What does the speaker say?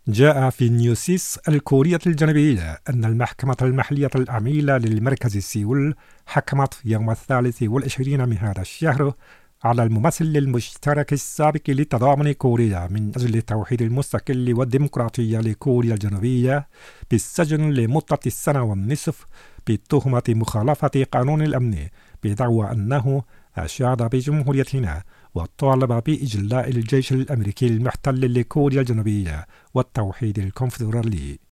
جاء في نيوسيس الكورية الجنوبية أن المحكمة المحلية العميلة للمركز سيول حكمت يوم 23 من هذا الشهر على الممثل المشترك السابق لتضامن كوريا من أجل التوحيد المستقل والديمقراطية لكوريا الجنوبية بالسجن لمدة 1.5 سنة بتهمة مخالفة قانون الأمن، بدعوى أنه أشاد بجمهوريتنا وطالب بإجلاء الجيش الأمريكي المحتل لكوريا الجنوبية والتوحيد الكونفدرالي.